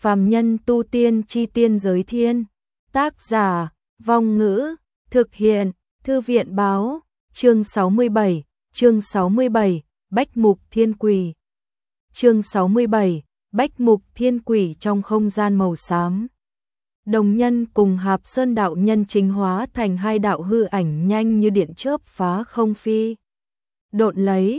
Phàm nhân tu tiên chi tiên giới thiên. Tác giả, Vong Ngữ, thực hiện, Thư viện báo, chương 67, Bách Mục Thiên Quỷ. Chương 67, Bách Mục Thiên Quỷ. Trong không gian màu xám, Đồng Nhân cùng Hạp Sơn đạo nhân chính hóa thành hai đạo hư ảnh nhanh như điện chớp phá không phi độn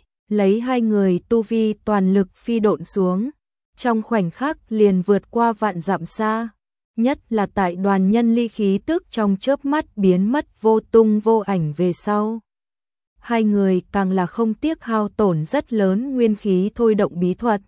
lấy hai người tu vi toàn lực phi độn xuống, trong khoảnh khắc liền vượt qua vạn dặm xa, nhất là tại Đoàn Nhân Ly khí tức trong chớp mắt biến mất vô tung vô ảnh về sau. Hai người càng là không tiếc hao tổn rất lớn nguyên khí thôi động bí thuật.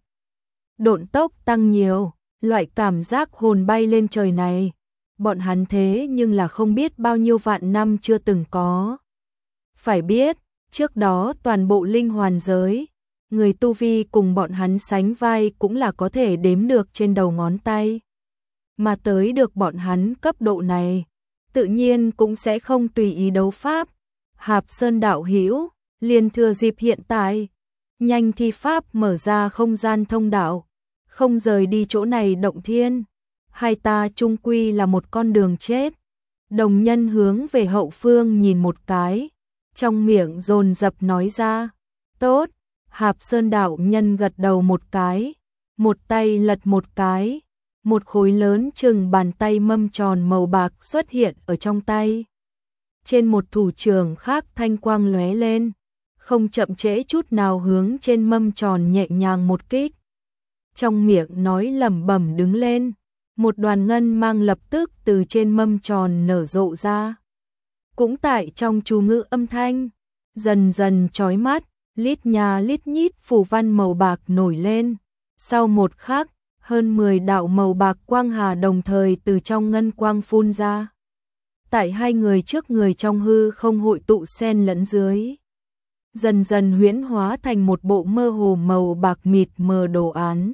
Độn tốc tăng nhiều, loại cảm giác hồn bay lên trời này, bọn hắn thế nhưng là không biết bao nhiêu vạn năm chưa từng có. Phải biết, trước đó toàn bộ linh hoàn giới, người tu vi cùng bọn hắn sánh vai cũng là có thể đếm được trên đầu ngón tay. Mà tới được bọn hắn cấp độ này, tự nhiên cũng sẽ không tùy ý đấu pháp. Hạp Sơn đạo hữu, liền thừa dịp hiện tại, nhanh thi pháp mở ra không gian thông đạo, không rời đi chỗ này động thiên. Hai ta chung quy là một con đường chết. Đồng Nhân hướng về hậu phương nhìn một cái, trong miệng dồn dập nói ra. Tốt. Hạp Sơn đạo nhân gật đầu một cái, một tay lật một cái, một khối lớn chừng bàn tay mâm tròn màu bạc xuất hiện ở trong tay. Trên một thủ trưởng khác thanh quang lóe lên, không chậm trễ chút nào hướng trên mâm tròn nhẹ nhàng một kích. Trong miệng nói lẩm bẩm đứng lên, một đoàn ngân mang lập tức từ trên mâm tròn nở rộ ra. Cũng tại trong chú ngữ âm thanh, dần dần chói mắt, lít nha lít nhít phù văn màu bạc nổi lên. Sau một khắc, hơn 10 đạo màu bạc quang hà đồng thời từ trong ngân quang phun ra. Tại hai người trước người trong hư không hội tụ xen lẫn dưới, dần dần huyễn hóa thành một bộ mơ hồ màu bạc mịt mờ đồ án,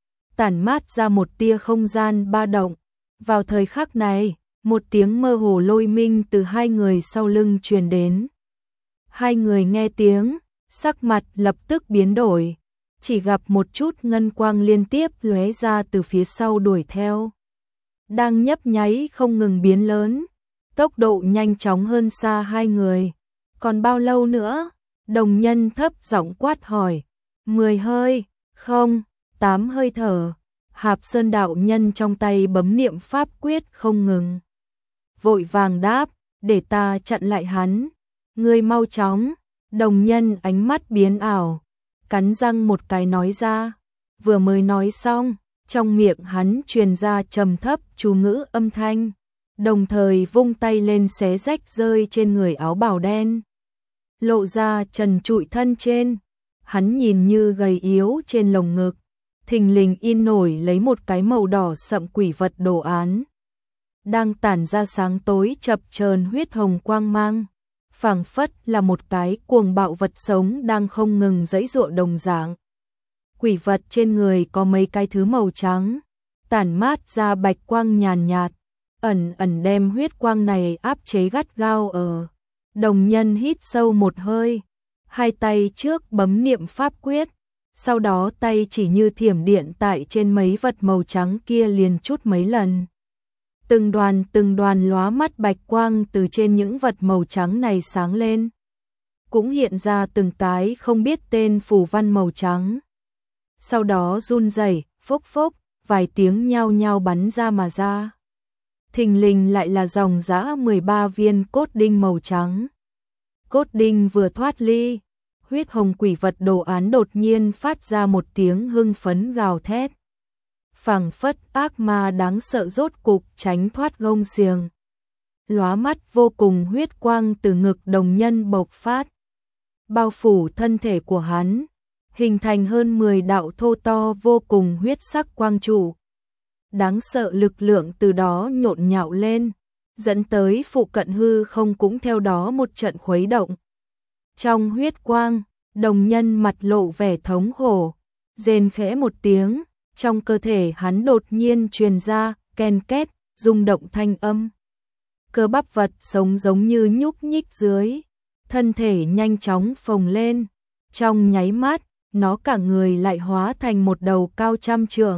tản mát ra một tia không gian ba động. Vào thời khắc này, một tiếng mơ hồ lôi minh từ hai người sau lưng truyền đến. Hai người nghe tiếng, sắc mặt lập tức biến đổi, chỉ gặp một chút ngân quang liên tiếp lóe ra từ phía sau đuổi theo. Đang nhấp nháy không ngừng biến lớn, tốc độ nhanh chóng hơn xa hai người. Còn bao lâu nữa? Đồng Nhân thấp giọng quát hỏi. 10 hơi, không, 8 hơi thở. Hạp Sơn đạo nhân trong tay bấm niệm pháp quyết không ngừng. Vội vàng đáp, để ta chặn lại hắn. Ngươi mau chóng. Đồng Nhân ánh mắt biến ảo, cắn răng một cái nói ra. Vừa mới nói xong, trong miệng hắn truyền ra trầm thấp chú ngữ âm thanh, đồng thời vung tay lên xé rách rơi trên người áo bào đen, lộ ra trần trụi thân trên. Hắn nhìn như gầy yếu trên lồng ngực, thình lình in nổi lấy một cái màu đỏ sậm quỷ vật đồ án, đang tản ra sáng tối chập chờn huyết hồng quang mang, phảng phất là một cái cuồng bạo vật sống đang không ngừng giãy giụa đồng dạng. Quỷ vật trên người có mấy cái thứ màu trắng, tản mát ra bạch quang nhàn nhạt, ẩn ẩn đem huyết quang này áp chế gắt gao ở. Đồng Nhân hít sâu một hơi, hai tay trước bấm niệm pháp quyết, sau đó tay chỉ như thiểm điện tại trên mấy vật màu trắng kia liền chút mấy lần. Từng đoàn lóa mắt bạch quang từ trên những vật màu trắng này sáng lên, cũng hiện ra từng cái không biết tên phù văn màu trắng. Sau đó run rẩy, phốc phốc, vài tiếng nhao nhao bắn ra mà ra. Thình lình lại là dòng dã 13 viên cốt đinh màu trắng. Cốt đinh vừa thoát ly, huyết hồng quỷ vật đồ án đột nhiên phát ra một tiếng hưng phấn gào thét. Phảng phất ác ma đáng sợ rốt cục tránh thoát gông xiềng. Lóa mắt vô cùng huyết quang từ ngực Đồng Nhân bộc phát, bao phủ thân thể của hắn, hình thành hơn 10 đạo thô to vô cùng huyết sắc quang trụ. Đáng sợ lực lượng từ đó nhộn nhạo lên, dẫn tới phụ cận hư không cũng theo đó một trận khuấy động. Trong huyết quang, Đồng Nhân mặt lộ vẻ thống khổ, rên khẽ một tiếng, trong cơ thể hắn đột nhiên truyền ra ken két rung động thanh âm. Cơ bắp vật sống giống như nhúc nhích dưới, thân thể nhanh chóng phồng lên, trong nháy mắt, nó cả người lại hóa thành một đầu cao trăm trượng,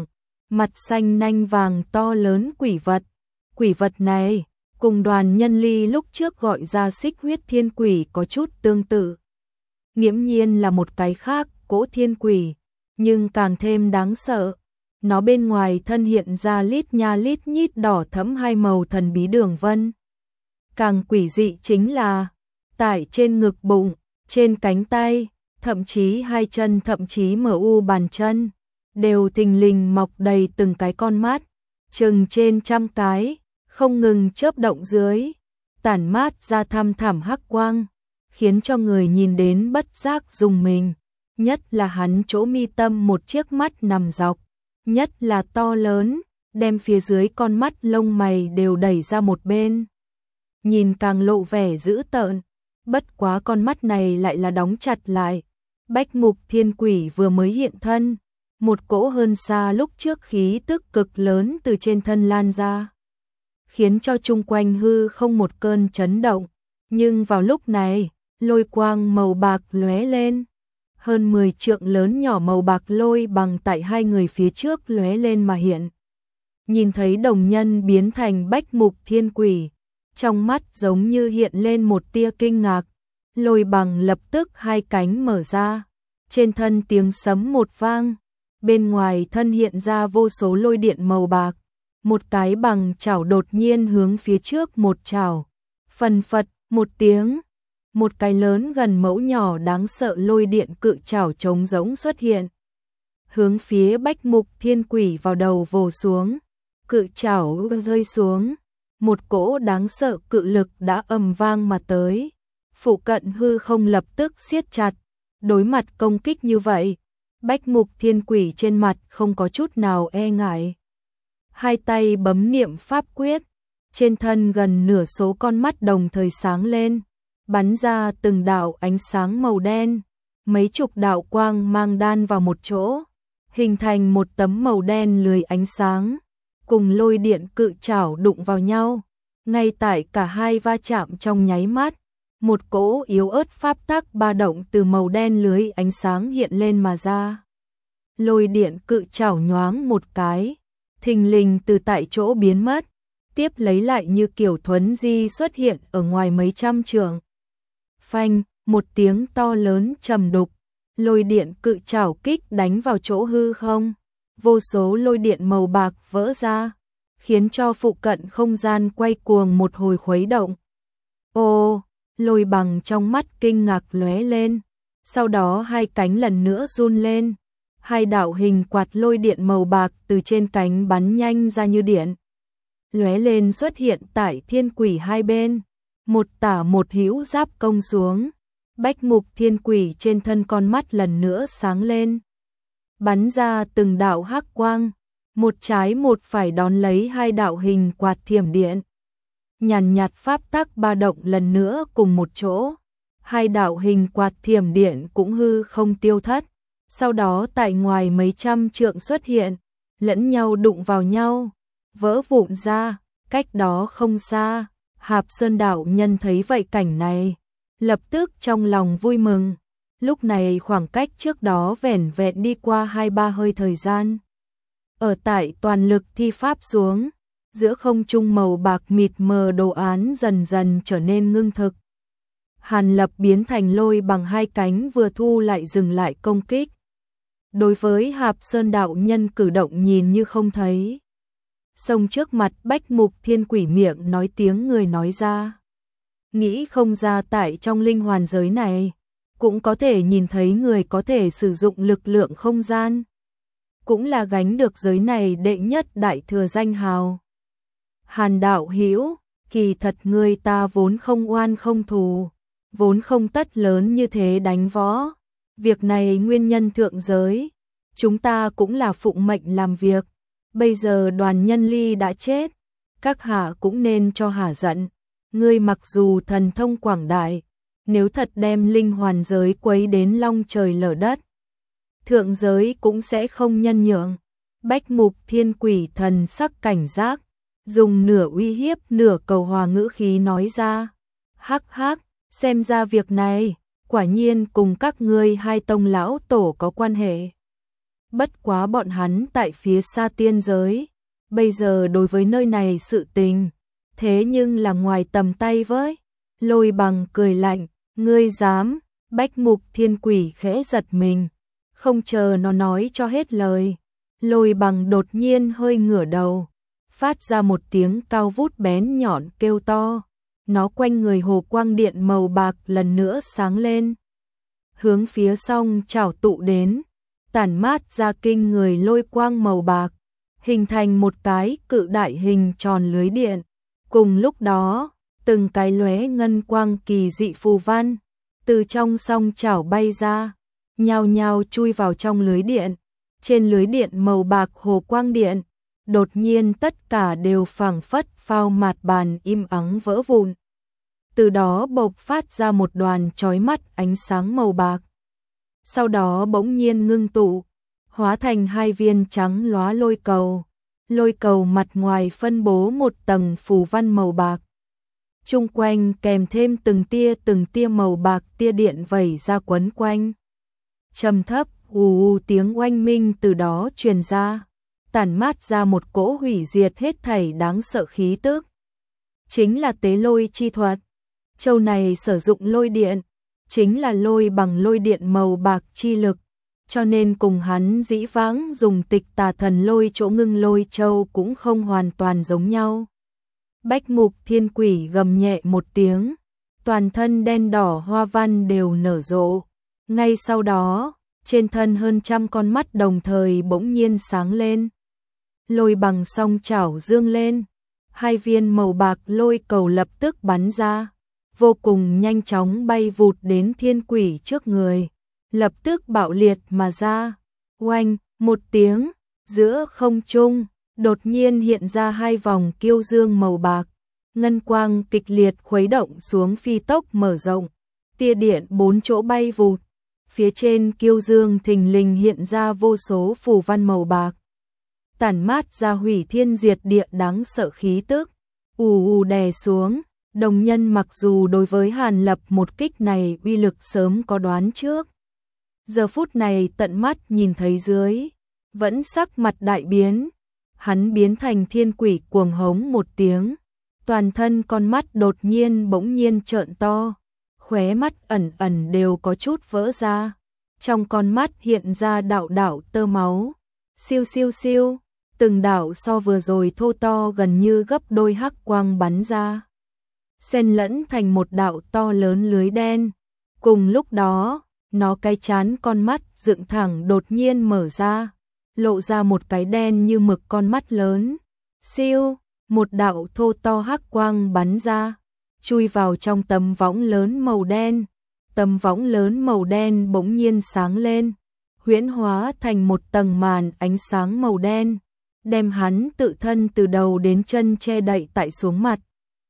mặt xanh nanh vàng to lớn quỷ vật. Quỷ vật này, cùng Đoàn Nhân Ly lúc trước gọi ra xích huyết thiên quỷ có chút tương tự. Nghiễm nhiên là một cái khác, cỗ thiên quỷ, nhưng càng thêm đáng sợ. Nó bên ngoài thân hiện ra lít nha lít nhít đỏ thẫm hai màu thần bí đường vân. Càng quỷ dị chính là, tại trên ngực bụng, trên cánh tay, thậm chí hai chân, thậm chí bàn chân, đều thình lình mọc đầy từng cái con mắt, chừng trên trăm cái, không ngừng chớp động dưới, tản mát ra thăm thẳm hắc quang, khiến cho người nhìn đến bất giác rùng mình. Nhất là hắn chỗ mi tâm một chiếc mắt nằm dọc, nhất là to lớn, đem phía dưới con mắt lông mày đều đẩy ra một bên. Nhìn càng lộ vẻ dữ tợn, bất quá con mắt này lại là đóng chặt lại. Bách mục thiên quỷ vừa mới hiện thân, một cỗ hơn xa lúc trước khí tức cực lớn từ trên thân lan ra, khiến cho chung quanh hư không một cơn chấn động. Nhưng vào lúc này, lôi quang màu bạc lóe lên. Hơn 10 trượng lớn nhỏ màu bạc lôi bằng tại hai người phía trước lóe lên mà hiện. Nhìn thấy đồng nhân biến thành bách mục thiên quỷ, trong mắt giống như hiện lên một tia kinh ngạc. Lôi bằng lập tức hai cánh mở ra, trên thân tiếng sấm một vang, bên ngoài thân hiện ra vô số lôi điện màu bạc, một cái bằng chảo đột nhiên hướng phía trước một chảo, phần phật một tiếng, một cái lớn gần mẫu nhỏ đáng sợ lôi điện cự chảo trống rỗng xuất hiện, hướng phía bách mục thiên quỷ vào đầu vồ xuống. Cự chảo rơi xuống, một cỗ đáng sợ cự lực đã ầm vang mà tới. Phụ cận hư không lập tức siết chặt, đối mặt công kích như vậy, bách mục thiên quỷ trên mặt không có chút nào e ngại. Hai tay bấm niệm pháp quyết, trên thân gần nửa số con mắt đồng thời sáng lên, bắn ra từng đạo ánh sáng màu đen, mấy chục đạo quang mang đan vào một chỗ, hình thành một tấm màu đen lưới ánh sáng, cùng lôi điện cự chảo đụng vào nhau. Ngay tại cả hai va chạm trong nháy mắt, một cỗ yếu ớt pháp tắc ba động từ màu đen lưới ánh sáng hiện lên mà ra. Lôi điện cự chảo nhoáng một cái, thình lình từ tại chỗ biến mất, tiếp lấy lại như kiểu thuấn di xuất hiện ở ngoài mấy trăm trượng. Phanh, một tiếng to lớn trầm đục, lôi điện cự chảo kích đánh vào chỗ hư không, vô số lôi điện màu bạc vỡ ra, khiến cho phụ cận không gian quay cuồng một hồi khuấy động. Ô, lôi bằng trong mắt kinh ngạc lóe lên, sau đó hai cánh lần nữa run lên, hai đạo hình quạt lôi điện màu bạc từ trên cánh bắn nhanh ra như điện, lóe lên xuất hiện tại thiên quỷ hai bên, một tả một hữu giáp công xuống. Bách mục thiên quỷ trên thân con mắt lần nữa sáng lên, bắn ra từng đạo hắc quang, một trái một phải đón lấy hai đạo hình quạt thiểm điện. Nhàn nhạt pháp tắc ba động lần nữa cùng một chỗ, hai đạo hình quạt thiểm điện cũng hư không tiêu thất, sau đó tại ngoài mấy trăm trượng xuất hiện, lẫn nhau đụng vào nhau, vỡ vụn ra. Cách đó không xa, Hạp Sơn đạo nhân thấy vậy cảnh này, lập tức trong lòng vui mừng. Lúc này khoảng cách trước đó vẻn vẹn đi qua 2-3 hơi thời gian. Ở tại toàn lực thi pháp xuống, giữa không trung màu bạc mịt mờ đồ án dần dần trở nên ngưng thực. Hàn Lập biến thành lôi bằng hai cánh vừa thu lại dừng lại công kích. Đối với Hạp Sơn đạo nhân cử động nhìn như không thấy. Xông trước mặt bách mục thiên quỷ miệng nói tiếng người nói ra. Nghĩ không ra tại trong linh hoàn giới này, cũng có thể nhìn thấy người có thể sử dụng lực lượng không gian. Cũng là gánh được giới này đệ nhất đại thừa danh hào. Hàn đạo hữu, kỳ thật người ta vốn không oan không thù, vốn không tất lớn như thế đánh võ. Việc này nguyên nhân thượng giới, chúng ta cũng là phụng mệnh làm việc. Bây giờ Đoàn Nhân Ly đã chết, các hạ cũng nên cho hả giận. Ngươi mặc dù thần thông quảng đại, nếu thật đem linh hoàn giới quấy đến long trời lở đất, thượng giới cũng sẽ không nhân nhượng. Bách mục thiên quỷ thần sắc cảnh giác, dùng nửa uy hiếp nửa cầu hòa ngữ khí nói ra. Hắc hắc, xem ra việc này, quả nhiên cùng các ngươi hai tông lão tổ có quan hệ. Bất quá bọn hắn tại phía xa tiên giới, bây giờ đối với nơi này sự tình, thế nhưng là ngoài tầm tay với. Lôi Bằng cười lạnh, ngươi dám? Bách Mục Thiên Quỷ khẽ giật mình, không chờ nó nói cho hết lời. Lôi Bằng đột nhiên hơi ngửa đầu, phát ra một tiếng cao vút bén nhọn kêu to. Nó quanh người hồ quang điện màu bạc lần nữa sáng lên, hướng phía song chảo tụ đến, tản mát ra kinh người lôi quang màu bạc, hình thành một cái cự đại hình tròn lưới điện. Cùng lúc đó, từng cái lóe ngân quang kỳ dị phù văn từ trong song chảo bay ra, nhao nhao chui vào trong lưới điện. Trên lưới điện màu bạc hồ quang điện, đột nhiên tất cả đều phảng phất phao mạt bàn im ắng vỡ vụn. Từ đó bộc phát ra một đoàn chói mắt ánh sáng màu bạc. Sau đó bỗng nhiên ngưng tụ, hóa thành hai viên trắng lóa lôi cầu. Lôi cầu mặt ngoài phân bố một tầng phù văn màu bạc. Chung quanh kèm thêm từng tia màu bạc tia điện vẩy ra quấn quanh. Trầm thấp, ù tiếng oanh minh từ đó truyền ra, tản mát ra một cỗ hủy diệt hết thảy đáng sợ khí tức. Chính là tế lôi chi thuật. Châu này sử dụng lôi điện, chính là lôi bằng lôi điện màu bạc chi lực, cho nên cùng hắn dĩ vãng dùng tịch tà thần lôi chỗ ngưng lôi châu cũng không hoàn toàn giống nhau. Bách Mục Thiên Quỷ gầm nhẹ một tiếng, toàn thân đen đỏ hoa văn đều nở rộ. Ngay sau đó, trên thân hơn trăm con mắt đồng thời bỗng nhiên sáng lên. Lôi Bằng song chảo dương lên, hai viên màu bạc lôi cầu lập tức bắn ra, vô cùng nhanh chóng bay vụt đến Thiên Quỷ trước người, lập tức bạo liệt mà ra. Oanh, một tiếng, giữa không trung đột nhiên hiện ra hai vòng kiêu dương màu bạc, ngân quang kịch liệt khuấy động xuống phi tốc mở rộng, tia điện bốn chỗ bay vụt. Phía trên kiêu dương thình lình hiện ra vô số phù văn màu bạc, tản mát ra hủy thiên diệt địa đáng sợ khí tức, ù đè xuống. Đồng Nhân mặc dù đối với Hàn Lập một kích này uy lực sớm có đoán trước, giờ phút này tận mắt nhìn thấy dưới, vẫn sắc mặt đại biến. Hắn biến thành thiên quỷ cuồng hống một tiếng, toàn thân con mắt đột nhiên bỗng nhiên trợn to, khóe mắt ẩn ẩn đều có chút vỡ ra, trong con mắt hiện ra đạo đạo tơ máu, siêu siêu siêu, từng đạo so vừa rồi thô to gần như gấp đôi hắc quang bắn ra, xen lẫn thành một đạo to lớn lưới đen. Cùng lúc đó, nó cái chán con mắt dựng thẳng đột nhiên mở ra, lộ ra một cái đen như mực con mắt lớn. Siêu, một đạo thô to hắc quang bắn ra, chui vào trong tấm võng lớn màu đen. Tấm võng lớn màu đen bỗng nhiên sáng lên, huyễn hóa thành một tầng màn ánh sáng màu đen, đem hắn tự thân từ đầu đến chân che đậy tại xuống mặt.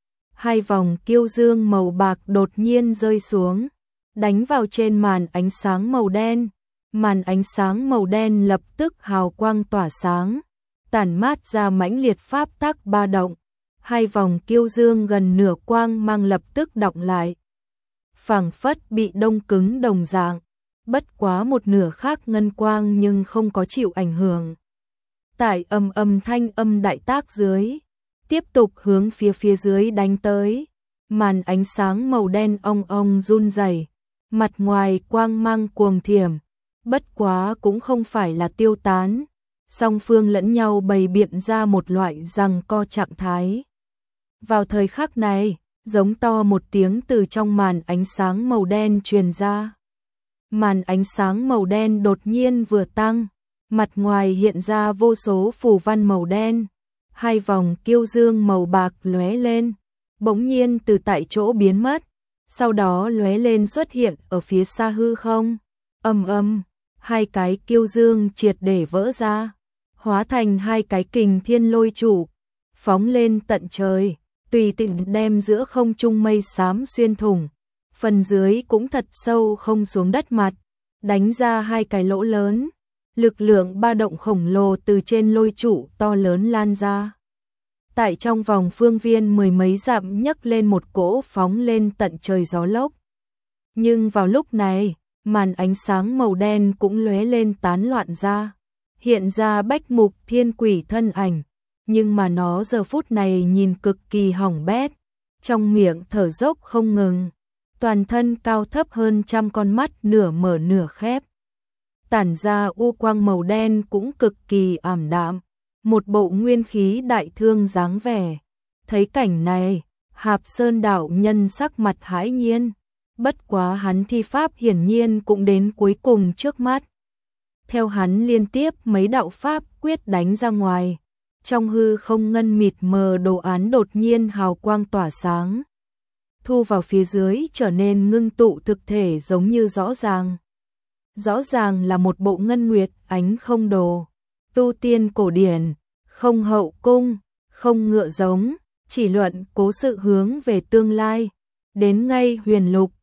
Hai vòng kiêu dương màu bạc đột nhiên rơi xuống, đánh vào trên màn ánh sáng màu đen. Màn ánh sáng màu đen lập tức hào quang tỏa sáng, tản mát ra mãnh liệt pháp tắc ba động. Hai vòng kiêu dương gần nửa quang mang lập tức đọng lại, phảng phất bị đông cứng đồng dạng. Bất quá một nửa khác ngân quang nhưng không có chịu ảnh hưởng. Tại âm thanh âm đại tác dưới, tiếp tục hướng phía dưới đánh tới. Màn ánh sáng màu đen ong ong run rẩy, mặt ngoài quang mang cuồng thiểm, bất quá cũng không phải là tiêu tán. Song phương lẫn nhau bày biện ra một loại giằng co trạng thái. Vào thời khắc này, giống to một tiếng từ trong màn ánh sáng màu đen truyền ra. Màn ánh sáng màu đen đột nhiên vừa tăng, mặt ngoài hiện ra vô số phù văn màu đen. Hai vòng kiêu dương màu bạc lóe lên, bỗng nhiên từ tại chỗ biến mất, sau đó lóe lên xuất hiện ở phía xa hư không. Hai cái kiêu dương triệt để vỡ ra, hóa thành hai cái kình thiên lôi trụ, phóng lên tận trời, tùy tiện đem giữa không trung mây xám xuyên thủng, phần dưới cũng thật sâu không xuống đất mặt, đánh ra hai cái lỗ lớn. Lực lượng ba động khổng lồ từ trên lôi trụ to lớn lan ra. Tại trong vòng phương viên mười mấy dặm nhấc lên một cỗ phóng lên tận trời gió lốc. Nhưng vào lúc này, màn ánh sáng màu đen cũng lóe lên tán loạn ra, hiện ra Bách Mục Thiên Quỷ thân ảnh, nhưng mà nó giờ phút này nhìn cực kỳ hỏng bét, trong miệng thở dốc không ngừng, toàn thân cao thấp hơn trăm con mắt nửa mở nửa khép. Tản ra u quang màu đen cũng cực kỳ ảm đạm, một bộ nguyên khí đại thương dáng vẻ. Thấy cảnh này, Hạp Sơn đạo nhân sắc mặt hãi nhiên, bất quá hắn thi pháp hiển nhiên cũng đến cuối cùng trước mắt. Theo hắn liên tiếp mấy đạo pháp quyết đánh ra ngoài, trong hư không ngân mịt mờ đồ án đột nhiên hào quang tỏa sáng. Thu vào phía dưới trở nên ngưng tụ thực thể giống như rõ ràng. Rõ ràng là một bộ ngân nguyệt ánh không đồ, tu tiên cổ điển, không hậu cung, không ngựa giống, chỉ luận cố sự hướng về tương lai, đến ngay huyền lục,